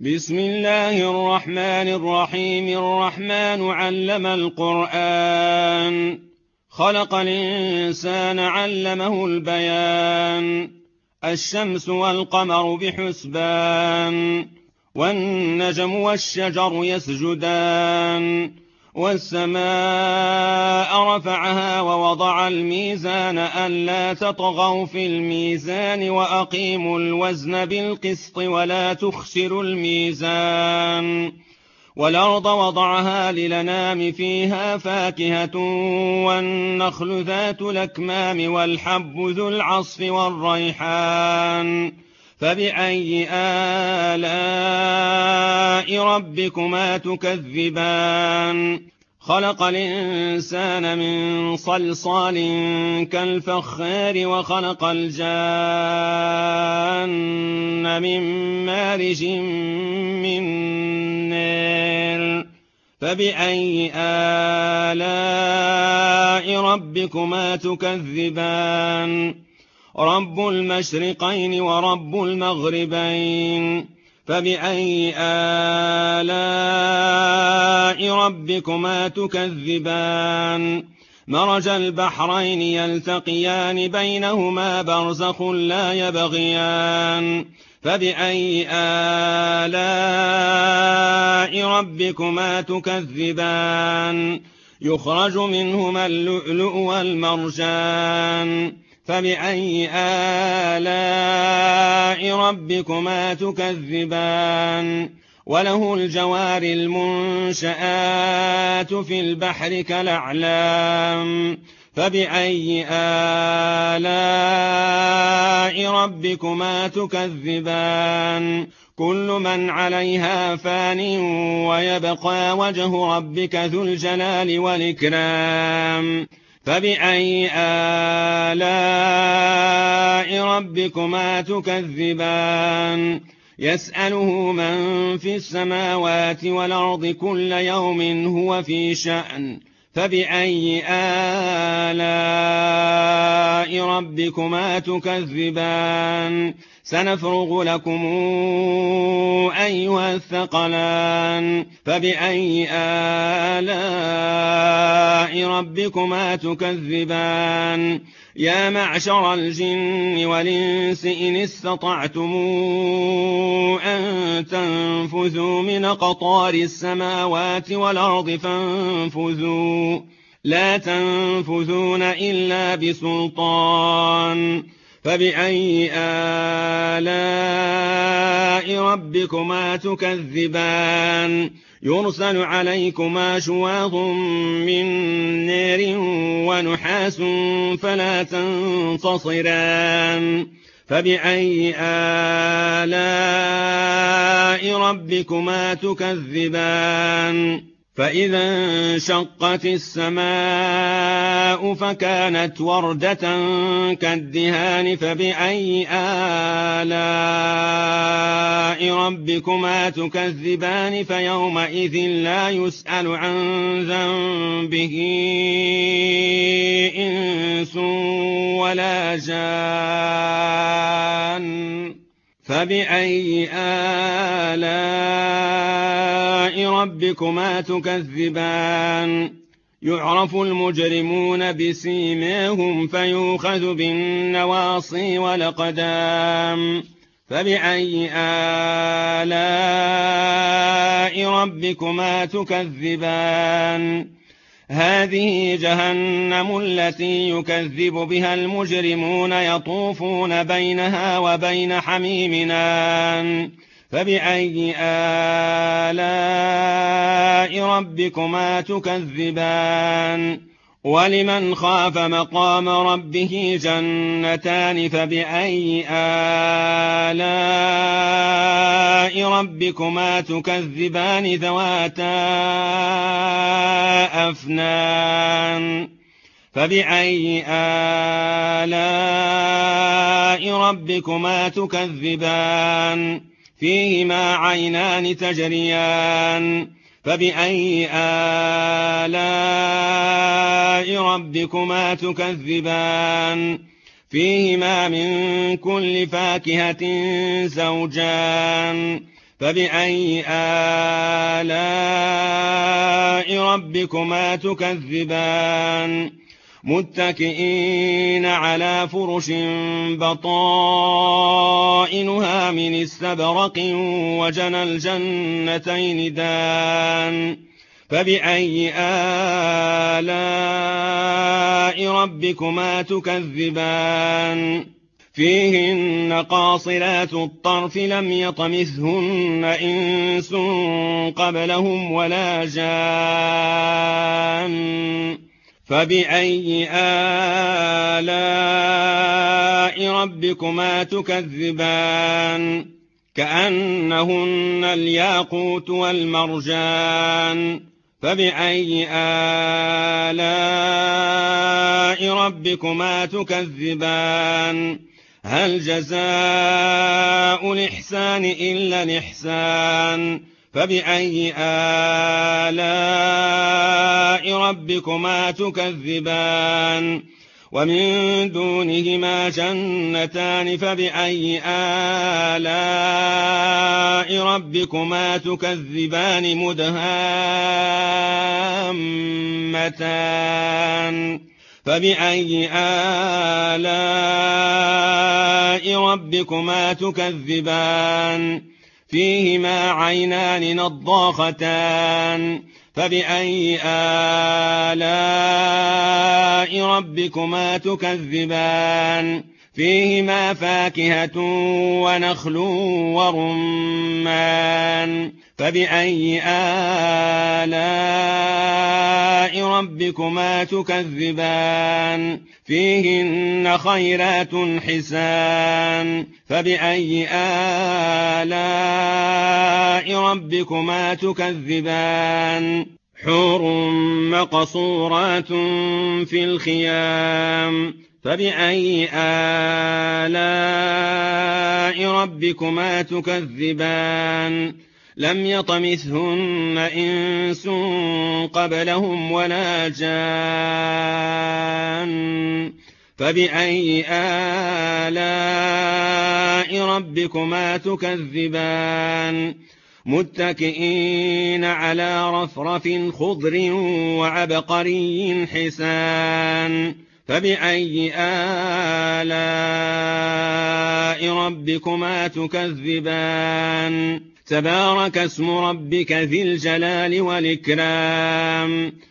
بسم الله الرحمن الرحيم. الرحمن علم القرآن، خلق الإنسان علمه البيان. الشمس والقمر بحسبان، والنجم والشجر يسجدان. والسماء رفعها ووضع الميزان ألا تطغوا في الميزان وأقيموا الوزن بالقسط ولا تخسروا الميزان. والأرض وضعها للأنام فيها فاكهة والنخل ذات الأكمام والحب ذو العصف والريحان. فبأي آلاء ربكما تكذبان؟ خلق الإنسان من صلصال كالفخار وخلق الجان من مارج من نار. فبأي آلاء ربكما تكذبان؟ رب المشرقين ورب المغربين. فبأي آلاء ربكما تكذبان؟ مرج البحرين يلتقيان بينهما برزخ لا يبغيان. فبأي آلاء ربكما تكذبان؟ يخرج منهما اللؤلؤ والمرجان. فبأي آلاء ربكما تكذبان؟ وله الجوار المنشآت في البحر كالأعلام. فبأي آلاء ربكما تكذبان؟ كل من عليها فان ويبقى وجه ربك ذو الجلال والإكرام. فبأي آلاء ربكما تكذبان؟ يسأله من في السماوات والأرض كل يوم هو في شأن. فبأي آلاء ربكما تكذبان؟ سنفرغ لكم أيها الثقلان. فبأي آلاء ربكما تكذبان؟ يا معشر الجن والإنس إن استطعتم أن تنفذوا من أقطار السماوات والأرض فانفذوا، لا تنفذون إلا بسلطان. فبأي آلاء ربكما تكذبان؟ يرسل عليكما شواظ من نار ونحاس فلا تنتصران. فبأي آلاء ربكما تكذبان؟ فإذا انشقت السماء فكانت وردة كالدهان. فبأي آلاء ربكما تكذبان؟ فيومئذ لا يسأل عن ذنبه إنس ولا جان. فبأي آلاء ربكما تكذبان؟ يعرف المجرمون بسيماهم فيؤخذ بالنواصي والأقدام. فبأي آلاء ربكما تكذبان؟ هذه جهنم التي يكذب بها المجرمون يطوفون بينها وبين حميم آن. فبأي آلاء ربكما تكذبان؟ ولمن خاف مقام ربه جنتان. فبأي آلاء ربكما تكذبان؟ ذواتا أفنان. فبأي آلاء ربكما تكذبان؟ فيهما عينان تجريان. فبأي آلاء ربكما تكذبان؟ فيهما من كل فاكهة زوجان. فبأي آلاء ربكما تكذبان متكئين على فرش بطائنها من استبرق وجنى الجنتين دان فبأي آلاء ربكما تكذبان فيهن قاصرات الطرف لم يطمثهن إنس قبلهم ولا جان فبأي آلاء ربكما تكذبان كأنهن الياقوت والمرجان فبأي آلاء ربكما تكذبان هل جزاء الإحسان إلا الإحسان فبأي آلاء ربكما تكذبان ومن دونهما جنتان فبأي آلاء ربكما تكذبان مدهامتان فبأي آلاء ربكما تكذبان فيهما عينان نضاختان فبأي آلاء ربكما تكذبان فيهما فاكهة ونخل ورمان فبأي آلاء ربكما تكذبان فيهن خيرات حسان فبأي آلاء ربكما تكذبان حور مقصورات في الخيام فبأي آلاء ربكما تكذبان لم يطمثهن إنس قبلهم ولا جان فبأي آلاء ربكما تكذبان متكئين على رفرف خضر وعبقري حسان فبأي آلاء ربكما تكذبان تبارك اسم ربك ذي الجلال والإكرام